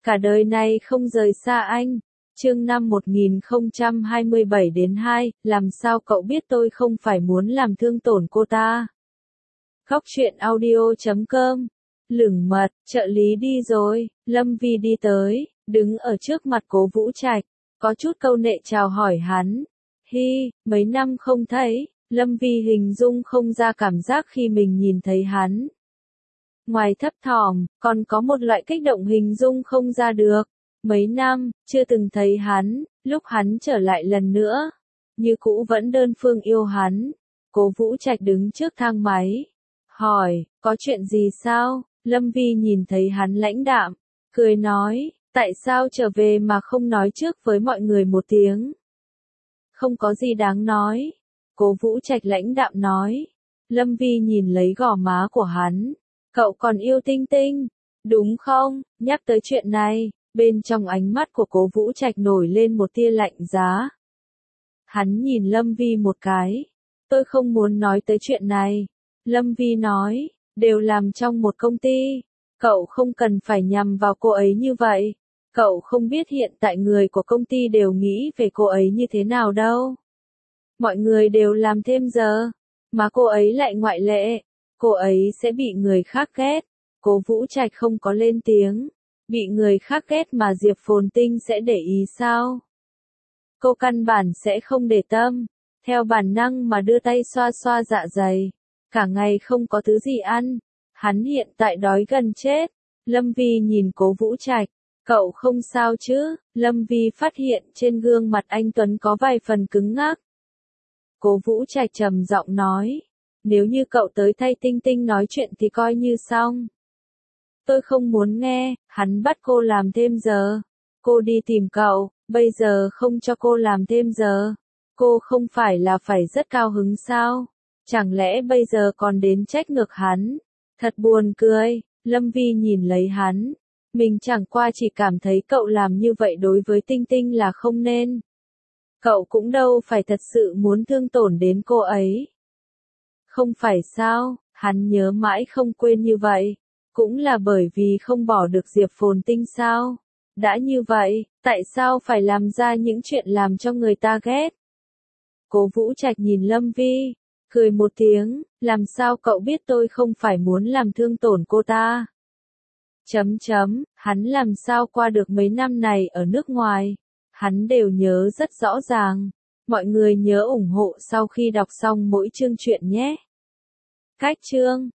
cả đời này không rời xa anh. Chương 5 1027-2, làm sao cậu biết tôi không phải muốn làm thương tổn cô ta? Góc truyện audio.com. Lửng mật, trợ lý đi rồi, Lâm Vi đi tới, đứng ở trước mặt Cố Vũ Trạch, có chút câu nệ chào hỏi hắn. Hi, mấy năm không thấy, Lâm Vi hình dung không ra cảm giác khi mình nhìn thấy hắn. Ngoài thấp thỏm, còn có một loại kích động hình dung không ra được. Mấy năm, chưa từng thấy hắn, lúc hắn trở lại lần nữa. Như cũ vẫn đơn phương yêu hắn. Cố Vũ Trạch đứng trước thang máy. Hỏi, có chuyện gì sao? Lâm Vi nhìn thấy hắn lãnh đạm, cười nói, tại sao trở về mà không nói trước với mọi người một tiếng? Không có gì đáng nói. Cố Vũ Trạch lãnh đạm nói. Lâm Vi nhìn lấy gò má của hắn. Cậu còn yêu Tinh Tinh, đúng không? Nhắc tới chuyện này, bên trong ánh mắt của Cố Vũ Trạch nổi lên một tia lạnh giá. Hắn nhìn Lâm Vi một cái. Tôi không muốn nói tới chuyện này. Lâm Vi nói, đều làm trong một công ty. Cậu không cần phải nhằm vào cô ấy như vậy. Cậu không biết hiện tại người của công ty đều nghĩ về cô ấy như thế nào đâu. Mọi người đều làm thêm giờ, mà cô ấy lại ngoại lệ. Cô ấy sẽ bị người khác ghét. Cố Vũ Trạch không có lên tiếng. Bị người khác ghét mà Diệp Phồn Tinh sẽ để ý sao? Cô căn bản sẽ không để tâm. Theo bản năng mà đưa tay xoa xoa dạ dày. Cả ngày không có thứ gì ăn. Hắn hiện tại đói gần chết. Lâm Vi nhìn Cố Vũ Trạch. Cậu không sao chứ? Lâm Vi phát hiện trên gương mặt anh Tuấn có vài phần cứng ngắc. Cố Vũ Trạch trầm giọng nói. Nếu như cậu tới thay Tinh Tinh nói chuyện thì coi như xong. Tôi không muốn nghe, hắn bắt cô làm thêm giờ. Cô đi tìm cậu, bây giờ không cho cô làm thêm giờ. Cô không phải là phải rất cao hứng sao? Chẳng lẽ bây giờ còn đến trách ngược hắn? Thật buồn cười, Lâm Vi nhìn lấy hắn. Mình chẳng qua chỉ cảm thấy cậu làm như vậy đối với Tinh Tinh là không nên. Cậu cũng đâu phải thật sự muốn thương tổn đến cô ấy. Không phải sao, hắn nhớ mãi không quên như vậy. Cũng là bởi vì không bỏ được Diệp Phồn Tinh sao? Đã như vậy, tại sao phải làm ra những chuyện làm cho người ta ghét? Cố Vũ Trạch nhìn Lâm Vi, cười một tiếng, làm sao cậu biết tôi không phải muốn làm thương tổn cô ta? Hắn làm sao qua được mấy năm này ở nước ngoài? Hắn đều nhớ rất rõ ràng. Mọi người nhớ ủng hộ sau khi đọc xong mỗi chương truyện nhé. Cách chương